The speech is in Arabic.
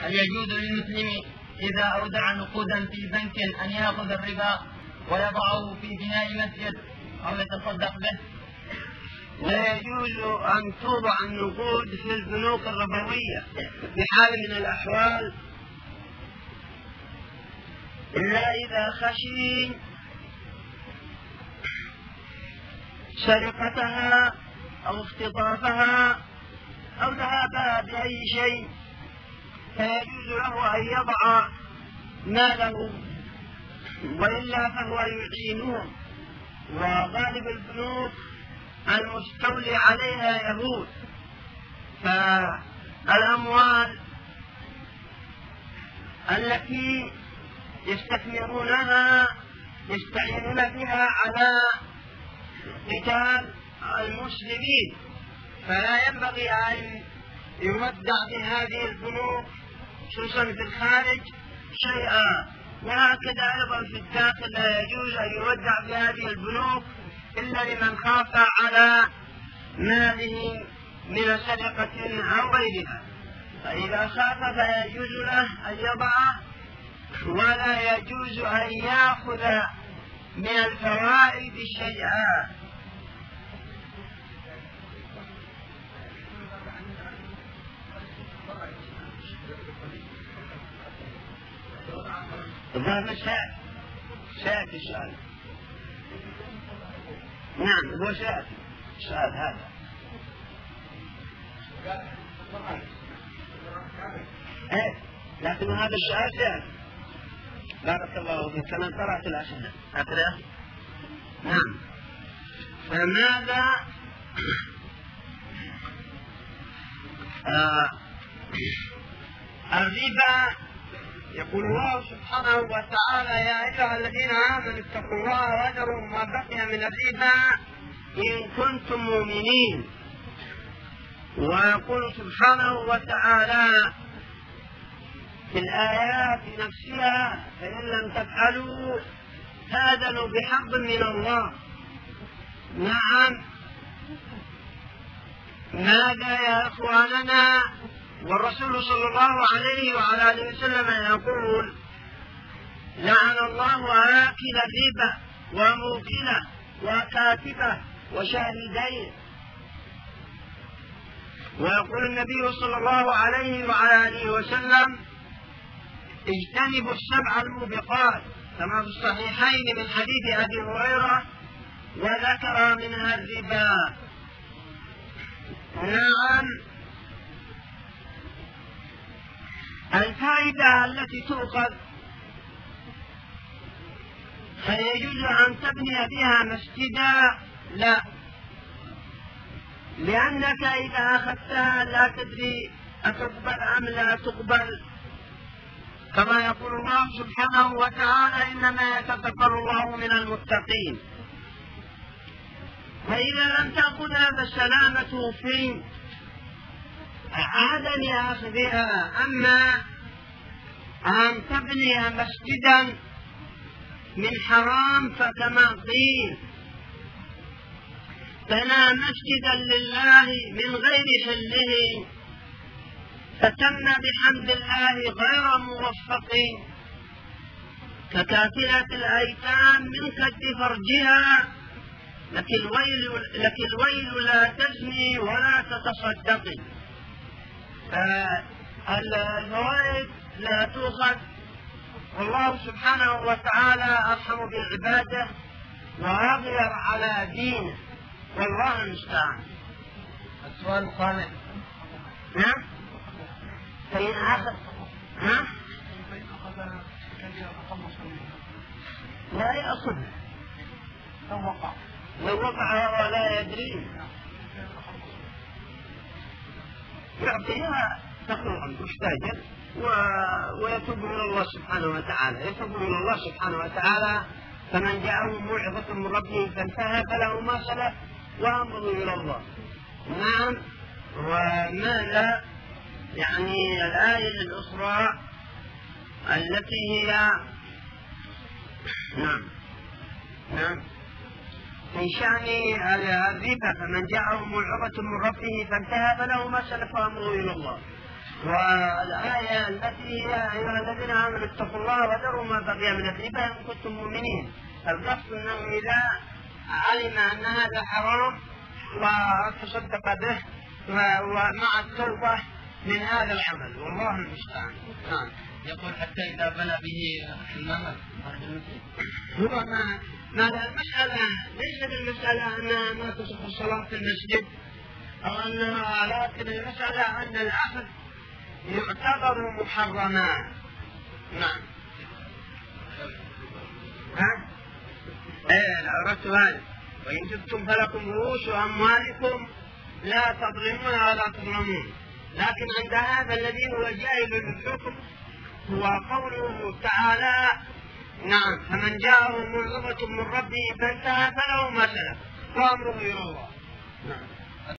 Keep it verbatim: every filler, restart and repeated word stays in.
هل يجوز للمسلم إذا أودع نقودا في بنك أن يأخذ الربا ويضعه في بناء مسجد أو يتصدق به؟ لا يجوز أن توضع النقود في البنوك الربوية بحال من الأحوال إلا إذا خشي سرقتها أو اختطافها أو ذهابها بأي شيء، فيجوز له أن يضع ماله، وإلا فهو يعينهم. وغالب البنوك المستولي عليها يهود، فالأموال التي يستثمرونها يستعينون بها على قتال المسلمين، فلا ينبغي أن يودع بهذه البنوك خصوصا في الخارج شيئا. وهكذا أيضا في الداخل لا يجوز أن يودع بهذه البنوك إلا لمن خاف على ماله من سرقة أو غيرها، فإذا خاف فيجوز له أن يضعه، ولا يجوز أن يأخذ من الفوائد شيئا. هذا سائل سائل السؤال. نعم هو سائل السؤال هذا. ايه لكن هذا السؤال سائل. بارك الله فيك. أنا قرأت الأسئلة أقرأ. نعم. فماذا آه الربا؟ يقول الله سبحانه وتعالى: يا أيها الذين آمنوا اتقوا الله وذروا ما بقي من الربا إن كنتم مؤمنين. ويقول سبحانه وتعالى في الآيات نفسها: فإن لم تفعلوا فآذنوا بحرب من الله. نعم. ماذا يا إخواننا؟ والرسول صلى الله عليه وعلى آله وسلم يقول: لعن الله آكل الربا وموكله وكاتبه وشاهديه. ويقول النبي صلى الله عليه وعلى آله وسلم: اجتنبوا السبع الموبقات، كما في الصحيحين من حديث أبي هريرة، وذكر منها الربا. نعم. الفائدة التي تؤخذ فيجوز أن تبني بها مسجدا؟ لا، لأنك إذا أخذتها لا تدري أتقبل أم لا تقبل، كما يقول الله سبحانه وتعالى: إنما يتقبل الله من المتقين. فإذا لم تأخذها فالسلامة في عدم أخذها. أما أن تبني مسجدا من حرام فكما قيل: بنى مسجدا لله من غير حله فتم بحمد الله غير موفق، ككافلة الأيتام من كد فرجها، لك الويل, لك الويل لا تزني ولا تتصدقي. الفوائد لا تؤخذ، والله سبحانه وتعالى أرحم بالعبادة وأغير على دينه، والله المستعان. السؤال الخامس: نعم. فإن أخذ ها؟ لا يأخذ لو وقع لو وقع ولا يدري يعطيها تقريبا محتاجا ويتوب إلى الله سبحانه وتعالى يتوب إلى الله سبحانه وتعالى. فمن جاءه موعظة من ربه فانتهى فله ما سلف وأمره إلى الله. نعم. وماذا يعني الآية الأخرى التي هي نعم نعم في شأن الربا: فمن جاءه موعظة من ربه فانتهى فله ما سلف وأمره إلى الله. والآية التي يا أيها الذين آمنوا اتقوا الله وذروا ما بقي من الربا إن كنتم مؤمنين. القصد أنه إذا علم أن هذا حرام وتصدق به ومع التوبة من هذا العمل، والله المستعان. نعم. يقول حتى إذا بنى به حماما خارج المسجد. هو ما ماذا المسألة ليست المسألة أنها ما تصح الصلاة في المسجد أو أنها، لكن المسألة أن العقد يعتبر محرما. نعم. ها؟ ايه أردت هذا. وإن تبتم فلكم رؤوس أموالكم لا تظلمون ولا تظلمون. لكن عند هذا الذي هو جائل للحكم هو قوله تعالى: نعم، فمن جاءه موعظة من ربه فانتهى فله ما سلف وأمره إلى الله. نعم.